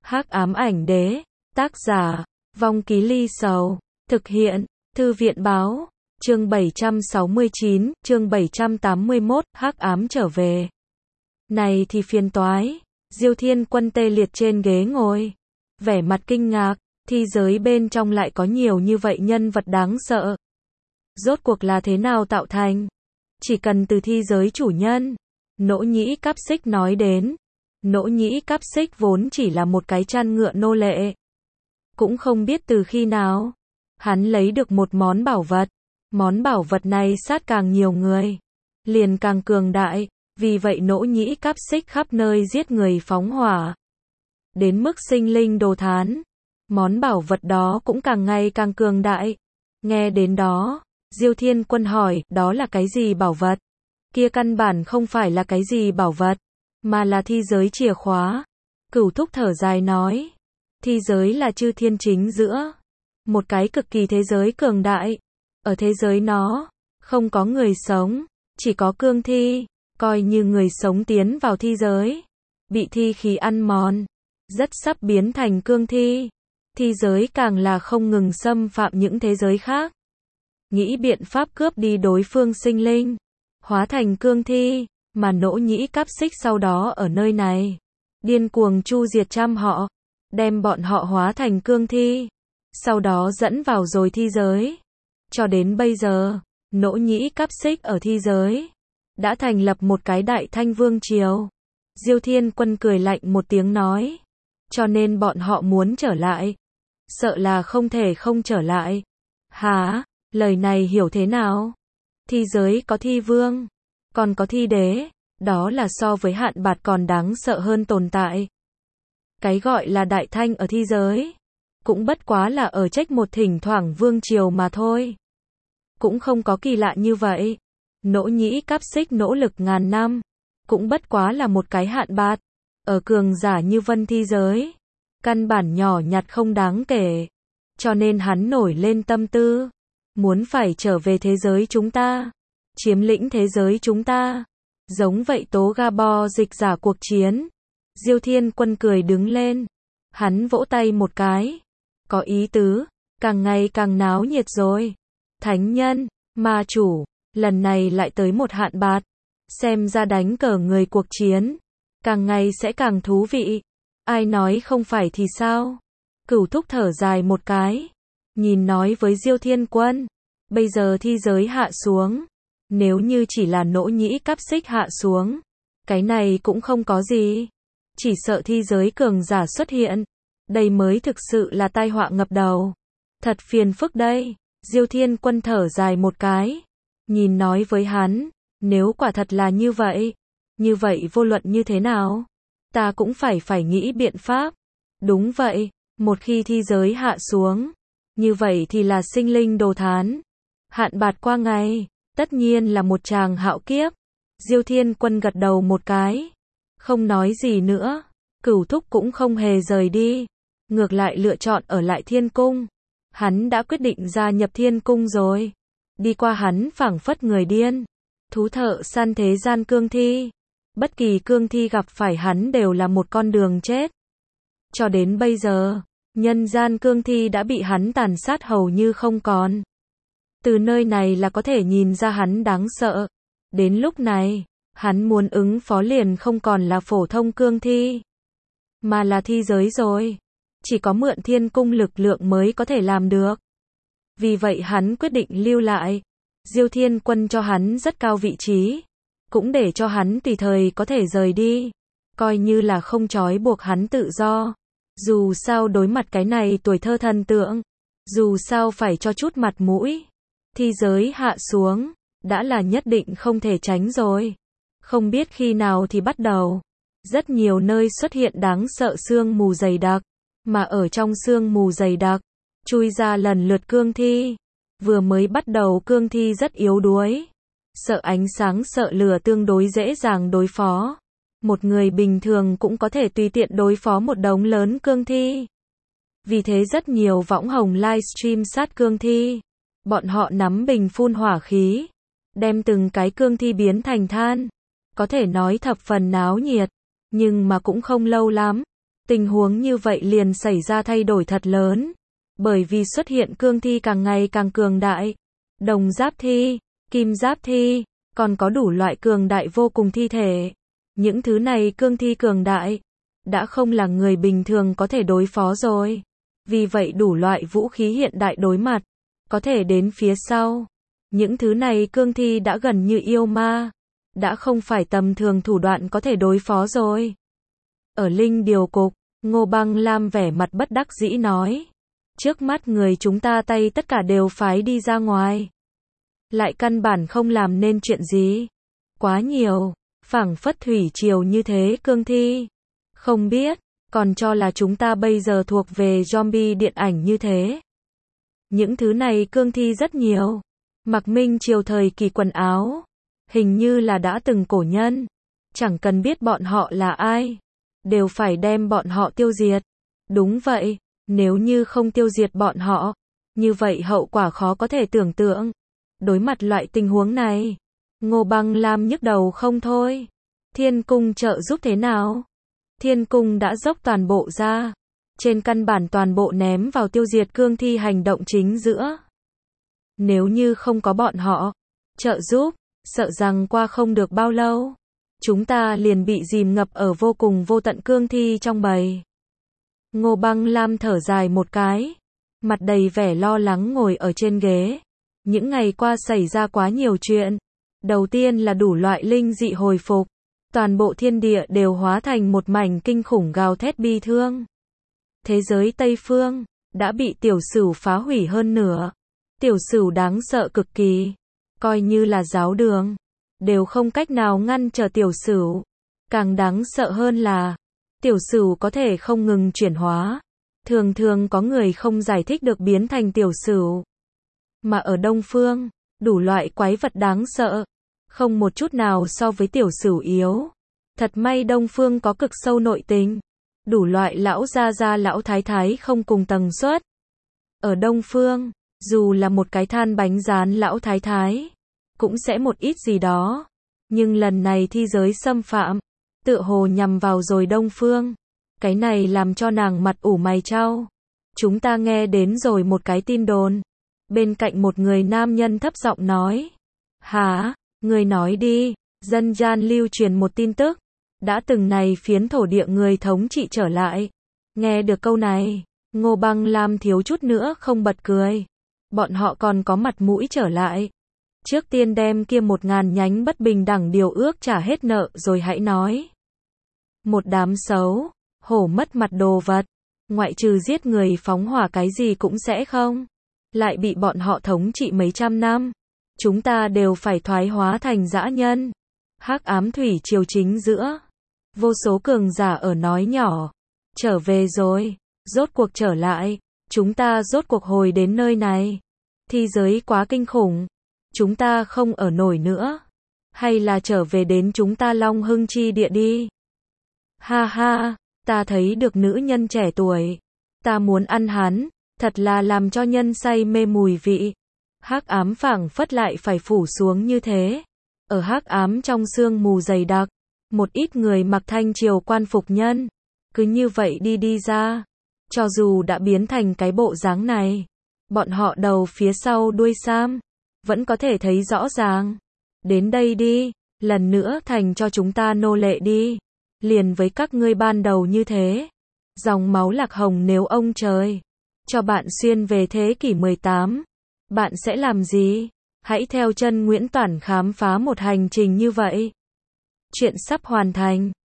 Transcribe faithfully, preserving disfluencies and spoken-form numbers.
Hắc ám ảnh đế, tác giả, Vong Ký Ly Sầu, thực hiện, Thư viện báo, chương bảy trăm sáu mươi chín, chương bảy trăm tám mươi mốt, Hắc ám trở về. Này thì phiền toái, Diêu Thiên Quân tê liệt trên ghế ngồi, vẻ mặt kinh ngạc, thi giới bên trong lại có nhiều như vậy nhân vật đáng sợ. Rốt cuộc là thế nào tạo thành? Chỉ cần từ thi giới chủ nhân, Nỗ Nhĩ Cáp Xích nói đến. Nỗ Nhĩ Cáp Xích vốn chỉ là một cái chăn ngựa nô lệ. Cũng không biết từ khi nào, hắn lấy được một món bảo vật. Món bảo vật này sát càng nhiều người, liền càng cường đại, vì vậy Nỗ Nhĩ Cáp Xích khắp nơi giết người phóng hỏa. Đến mức sinh linh đồ thán, món bảo vật đó cũng càng ngày càng cường đại. Nghe đến đó, Diêu Thiên Quân hỏi, đó là cái gì bảo vật? Kia căn bản không phải là cái gì bảo vật, mà là thi giới chìa khóa. Cửu Thúc thở dài nói, thi giới là chư thiên chính giữa, một cái cực kỳ thế giới cường đại. Ở thế giới nó, không có người sống, chỉ có cương thi, coi như người sống tiến vào thi giới, bị thi khí ăn mòn, rất sắp biến thành cương thi. Thi giới càng là không ngừng xâm phạm những thế giới khác, nghĩ biện pháp cướp đi đối phương sinh linh, hóa thành cương thi, mà Nỗ Nhĩ Cáp Xích sau đó ở nơi này, điên cuồng chu diệt trăm họ, đem bọn họ hóa thành cương thi, sau đó dẫn vào rồi thi giới. Cho đến bây giờ, Nỗ Nhĩ Cáp Xích ở thi giới, đã thành lập một cái đại thanh vương triều. Diêu Thiên Quân cười lạnh một tiếng nói, cho nên bọn họ muốn trở lại, sợ là không thể không trở lại. Hả, lời này hiểu thế nào? Thi giới có thi vương, còn có thi đế, đó là so với hạn bạt còn đáng sợ hơn tồn tại. Cái gọi là đại thanh ở thi giới, cũng bất quá là ở trách một thỉnh thoảng vương triều mà thôi. Cũng không có kỳ lạ như vậy. Nỗ Nhĩ Cáp Xích nỗ lực ngàn năm, cũng bất quá là một cái hạn bạt. Ở cường giả như vân thi giới, căn bản nhỏ nhặt không đáng kể. Cho nên hắn nổi lên tâm tư, muốn phải trở về thế giới chúng ta, chiếm lĩnh thế giới chúng ta. Giống vậy tố Gabo dịch giả cuộc chiến. Diêu Thiên Quân cười đứng lên, hắn vỗ tay một cái, có ý tứ, càng ngày càng náo nhiệt rồi. Thánh nhân, ma chủ, lần này lại tới một hạn bạt, xem ra đánh cờ người cuộc chiến, càng ngày sẽ càng thú vị. Ai nói không phải thì sao? Cửu Thúc thở dài một cái, nhìn nói với Diêu Thiên Quân, bây giờ thi giới hạ xuống, nếu như chỉ là Nỗ Nhĩ Cáp Xích hạ xuống, cái này cũng không có gì, chỉ sợ thi giới cường giả xuất hiện, đây mới thực sự là tai họa ngập đầu. Thật phiền phức đây. Diêu Thiên Quân thở dài một cái, nhìn nói với hắn, nếu quả thật là như vậy, như vậy vô luận như thế nào, ta cũng phải phải nghĩ biện pháp. Đúng vậy, một khi thi giới hạ xuống, như vậy thì là sinh linh đồ thán. Hạn bạt qua ngày, tất nhiên là một tràng hạo kiếp. Diêu Thiên Quân gật đầu một cái, không nói gì nữa. Cửu Thúc cũng không hề rời đi, ngược lại lựa chọn ở lại Thiên Cung. Hắn đã quyết định gia nhập Thiên Cung rồi. Đi qua hắn phảng phất người điên, thú thợ săn thế gian cương thi. Bất kỳ cương thi gặp phải hắn đều là một con đường chết. Cho đến bây giờ, nhân gian cương thi đã bị hắn tàn sát hầu như không còn. Từ nơi này là có thể nhìn ra hắn đáng sợ. Đến lúc này, hắn muốn ứng phó liền không còn là phổ thông cương thi, mà là thi giới rồi. Chỉ có mượn Thiên Cung lực lượng mới có thể làm được. Vì vậy hắn quyết định lưu lại. Diêu Thiên Quân cho hắn rất cao vị trí, cũng để cho hắn tùy thời có thể rời đi, coi như là không trói buộc hắn tự do. Dù sao đối mặt cái này tuổi thơ thần tượng, dù sao phải cho chút mặt mũi. Thi giới hạ xuống, đã là nhất định không thể tránh rồi. Không biết khi nào thì bắt đầu, rất nhiều nơi xuất hiện đáng sợ sương mù dày đặc. Mà ở trong sương mù dày đặc, chui ra lần lượt cương thi. Vừa mới bắt đầu cương thi rất yếu đuối, sợ ánh sáng sợ lửa tương đối dễ dàng đối phó. Một người bình thường cũng có thể tùy tiện đối phó một đống lớn cương thi. Vì thế rất nhiều võng hồng livestream sát cương thi. Bọn họ nắm bình phun hỏa khí, đem từng cái cương thi biến thành than. Có thể nói thập phần náo nhiệt, nhưng mà cũng không lâu lắm. Tình huống như vậy liền xảy ra thay đổi thật lớn, bởi vì xuất hiện cương thi càng ngày càng cường đại, đồng giáp thi, kim giáp thi, còn có đủ loại cường đại vô cùng thi thể. Những thứ này cương thi cường đại, đã không là người bình thường có thể đối phó rồi. Vì vậy đủ loại vũ khí hiện đại đối mặt, có thể đến phía sau. Những thứ này cương thi đã gần như yêu ma, đã không phải tầm thường thủ đoạn có thể đối phó rồi. Ở Linh Điều Cục, Ngô Băng Lam vẻ mặt bất đắc dĩ nói. Trước mắt người chúng ta tay tất cả đều phái đi ra ngoài. Lại căn bản không làm nên chuyện gì. Quá nhiều, phảng phất thủy triều như thế cương thi. Không biết, còn cho là chúng ta bây giờ thuộc về zombie điện ảnh như thế. Những thứ này cương thi rất nhiều. Mặc Minh Triều thời kỳ quần áo. Hình như là đã từng cổ nhân. Chẳng cần biết bọn họ là ai. Đều phải đem bọn họ tiêu diệt. Đúng vậy, nếu như không tiêu diệt bọn họ, như vậy hậu quả khó có thể tưởng tượng. Đối mặt loại tình huống này, Ngô Băng Lam nhức đầu không thôi. Thiên cung trợ giúp thế nào? Thiên cung đã dốc toàn bộ ra. Trên căn bản toàn bộ ném vào tiêu diệt cương thi hành động chính giữa. Nếu như không có bọn họ trợ giúp, sợ rằng qua không được bao lâu, chúng ta liền bị dìm ngập ở vô cùng vô tận cương thi trong bầy. Ngô Băng Lam thở dài một cái, mặt đầy vẻ lo lắng ngồi ở trên ghế. Những ngày qua xảy ra quá nhiều chuyện. Đầu tiên là đủ loại linh dị hồi phục. Toàn bộ thiên địa đều hóa thành một mảnh kinh khủng gào thét bi thương. Thế giới Tây Phương đã bị tiểu sửu phá hủy hơn nửa. Tiểu sửu đáng sợ cực kỳ. Coi như là giáo đường, đều không cách nào ngăn trở tiểu sửu. Càng đáng sợ hơn là, tiểu sửu có thể không ngừng chuyển hóa. Thường thường có người không giải thích được biến thành tiểu sửu. Mà ở Đông Phương, đủ loại quái vật đáng sợ, không một chút nào so với tiểu sửu yếu. Thật may Đông Phương có cực sâu nội tình. Đủ loại lão gia gia lão thái thái không cùng tầng suất. Ở Đông Phương, dù là một cái than bánh rán lão thái thái, cũng sẽ một ít gì đó. Nhưng lần này thi giới xâm phạm, tựa hồ nhằm vào rồi Đông Phương. Cái này làm cho nàng mặt ủ mày chau. Chúng ta nghe đến rồi một cái tin đồn. Bên cạnh một người nam nhân thấp giọng nói. Hả, người nói đi. Dân gian lưu truyền một tin tức. Đã từng này phiến thổ địa người thống trị trở lại. Nghe được câu này, Ngô Băng Lam thiếu chút nữa không bật cười. Bọn họ còn có mặt mũi trở lại. Trước tiên đem kia một ngàn nhánh bất bình đẳng điều ước trả hết nợ rồi hãy nói. Một đám xấu, hổ mất mặt đồ vật. Ngoại trừ giết người phóng hỏa cái gì cũng sẽ không. Lại bị bọn họ thống trị mấy trăm năm. Chúng ta đều phải thoái hóa thành dã nhân. Hắc ám thủy triều chính giữa. Vô số cường giả ở nói nhỏ. Trở về rồi. Rốt cuộc trở lại. Chúng ta rốt cuộc hồi đến nơi này. Thi giới quá kinh khủng. Chúng ta không ở nổi nữa. Hay là trở về đến chúng ta Long Hưng chi địa đi. Ha ha, ta thấy được nữ nhân trẻ tuổi. Ta muốn ăn hắn. Thật là làm cho nhân say mê mùi vị. Hắc ám phảng phất lại phải phủ xuống như thế. Ở hắc ám trong sương mù dày đặc, một ít người mặc thanh triều quan phục nhân, cứ như vậy đi đi ra. Cho dù đã biến thành cái bộ dáng này, bọn họ đầu phía sau đuôi sam, vẫn có thể thấy rõ ràng. Đến đây đi, lần nữa thành cho chúng ta nô lệ đi. Liền với các ngươi ban đầu như thế. Dòng máu lạc hồng nếu ông trời cho bạn xuyên về thế kỷ mười tám, bạn sẽ làm gì? Hãy theo chân Nguyễn Toản khám phá một hành trình như vậy. Chuyện sắp hoàn thành.